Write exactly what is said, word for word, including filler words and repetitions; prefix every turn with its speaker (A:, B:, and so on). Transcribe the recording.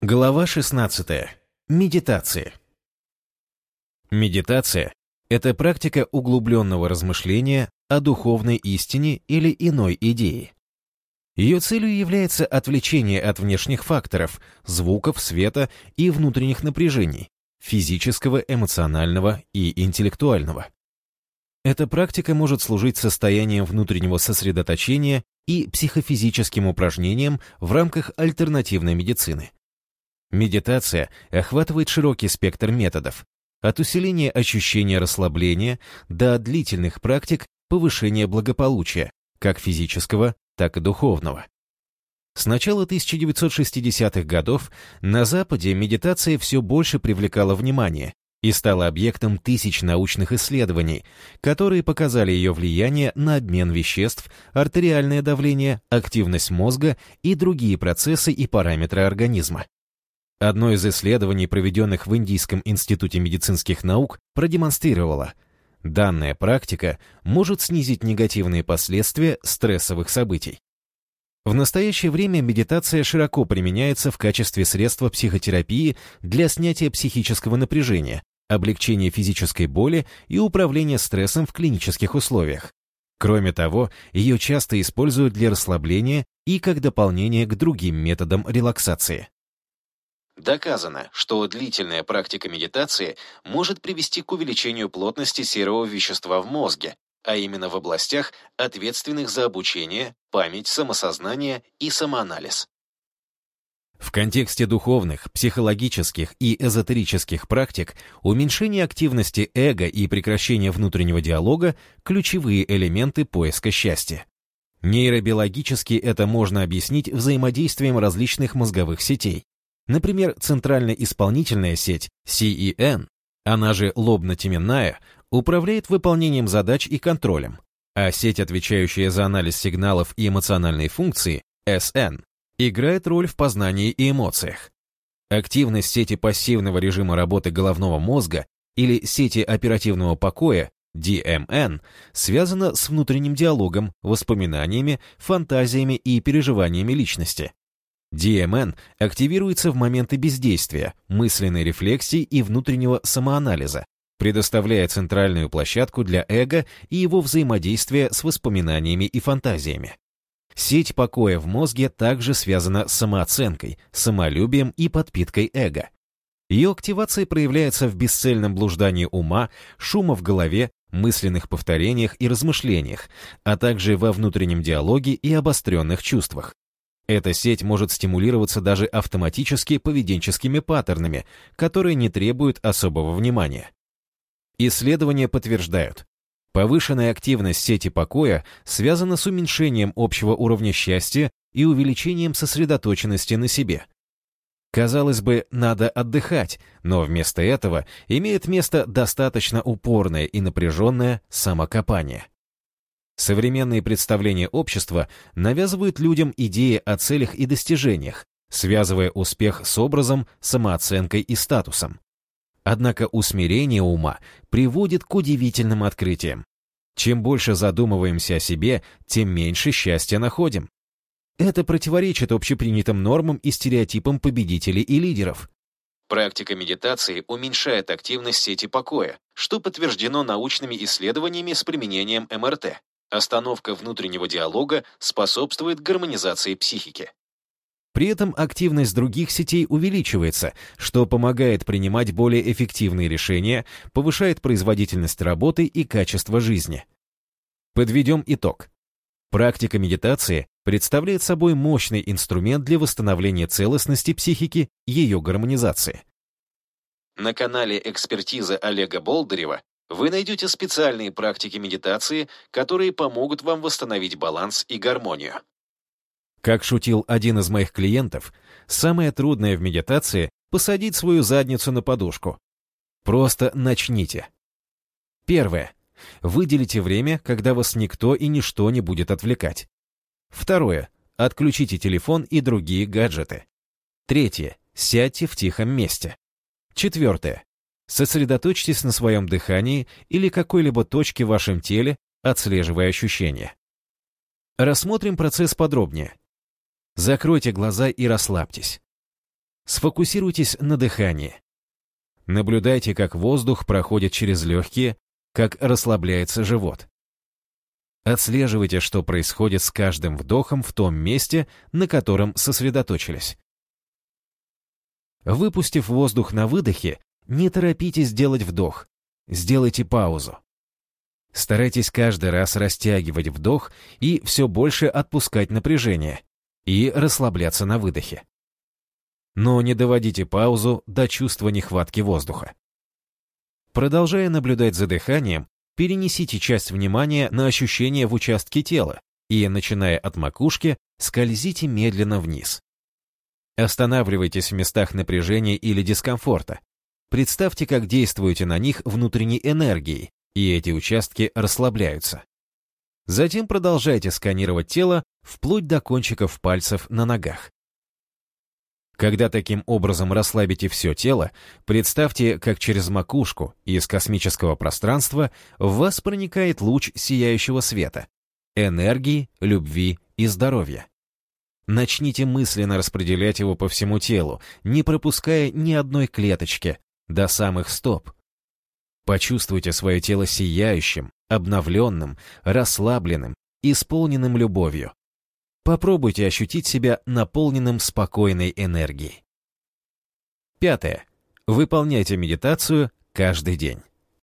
A: Глава шестнадцатая. Медитация. Медитация — это практика углубленного размышления о духовной истине или иной идее. Ее целью является отвлечение от внешних факторов, звуков, света и внутренних напряжений, физического, эмоционального и интеллектуального. Эта практика может служить состоянием внутреннего сосредоточения и психофизическим упражнением в рамках альтернативной медицины. Медитация охватывает широкий спектр методов, от усиления ощущения расслабления до длительных практик повышения благополучия, как физического, так и духовного. С начала тысяча девятьсот шестидесятых годов на Западе медитация все больше привлекала внимание и стала объектом тысяч научных исследований, которые показали ее влияние на обмен веществ, артериальное давление, активность мозга и другие процессы и параметры организма. Одно из исследований, проведенных в Индийском институте медицинских наук, продемонстрировало, данная практика может снизить негативные последствия стрессовых событий. В настоящее время медитация широко применяется в качестве средства психотерапии для снятия психического напряжения, облегчения физической боли и управления стрессом в клинических условиях. Кроме того, ее часто используют для расслабления и как дополнение к другим методам релаксации. Доказано, что длительная практика медитации может привести к увеличению плотности серого вещества в мозге, а именно в областях, ответственных за обучение, память, самосознание и самоанализ. В контексте духовных, психологических и эзотерических практик уменьшение активности эго и прекращение внутреннего диалога – ключевые элементы поиска счастья. Нейробиологически это можно объяснить взаимодействием различных мозговых сетей. Например, центрально-исполнительная сеть си и эн, она же лобно-теменная, управляет выполнением задач и контролем, а сеть, отвечающая за анализ сигналов и эмоциональные функции, эс эн, играет роль в познании и эмоциях. Активность сети пассивного режима работы головного мозга или сети оперативного покоя, ди эм эн, связана с внутренним диалогом, воспоминаниями, фантазиями и переживаниями личности. ди эм эн активируется в моменты бездействия, мысленной рефлексии и внутреннего самоанализа, предоставляя центральную площадку для эго и его взаимодействия с воспоминаниями и фантазиями. Сеть покоя в мозге также связана с самооценкой, самолюбием и подпиткой эго. Ее активация проявляется в бесцельном блуждании ума, шума в голове, мысленных повторениях и размышлениях, а также во внутреннем диалоге и обостренных чувствах. Эта сеть может стимулироваться даже автоматически поведенческими паттернами, которые не требуют особого внимания. Исследования подтверждают, повышенная активность сети покоя связана с уменьшением общего уровня счастья и увеличением сосредоточенности на себе. Казалось бы, надо отдыхать, но вместо этого имеет место достаточно упорное и напряженное самокопание. Современные представления общества навязывают людям идеи о целях и достижениях, связывая успех с образом, самооценкой и статусом. Однако усмирение ума приводит к удивительным открытиям. Чем больше задумываемся о себе, тем меньше счастья находим. Это противоречит общепринятым нормам и стереотипам победителей и лидеров. Практика медитации уменьшает активность сети покоя, что подтверждено научными исследованиями с применением эм эр тэ. Остановка внутреннего диалога способствует гармонизации психики. При этом активность других сетей увеличивается, что помогает принимать более эффективные решения, повышает производительность работы и качество жизни. Подведем итог. Практика медитации представляет собой мощный инструмент для восстановления целостности психики и ее гармонизации. На канале «Экспертиза» Олега Болдырева вы найдете специальные практики медитации, которые помогут вам восстановить баланс и гармонию. Как шутил один из моих клиентов, самое трудное в медитации – посадить свою задницу на подушку. Просто начните. Первое. Выделите время, когда вас никто и ничто не будет отвлекать. Второе. Отключите телефон и другие гаджеты. Третье. Сядьте в тихом месте. Четвертое. Сосредоточьтесь на своем дыхании или какой-либо точке в вашем теле, отслеживая ощущения. Рассмотрим процесс подробнее. Закройте глаза и расслабьтесь. Сфокусируйтесь на дыхании. Наблюдайте, как воздух проходит через легкие, как расслабляется живот. Отслеживайте, что происходит с каждым вдохом в том месте, на котором сосредоточились. Выпустив воздух на выдохе, не торопитесь делать вдох. Сделайте паузу. Старайтесь каждый раз растягивать вдох и все больше отпускать напряжение и расслабляться на выдохе. Но не доводите паузу до чувства нехватки воздуха. Продолжая наблюдать за дыханием, перенесите часть внимания на ощущения в участке тела и, начиная от макушки, скользите медленно вниз. Останавливайтесь в местах напряжения или дискомфорта. Представьте, как действуете на них внутренней энергией, и эти участки расслабляются. Затем продолжайте сканировать тело вплоть до кончиков пальцев на ногах. Когда таким образом расслабите все тело, представьте, как через макушку из космического пространства в вас проникает луч сияющего света, энергии, любви и здоровья. Начните мысленно распределять его по всему телу, не пропуская ни одной клеточки, до самых стоп. Почувствуйте свое тело сияющим, обновленным, расслабленным, исполненным любовью. Попробуйте ощутить себя наполненным спокойной энергией. Пятое. Выполняйте медитацию каждый день.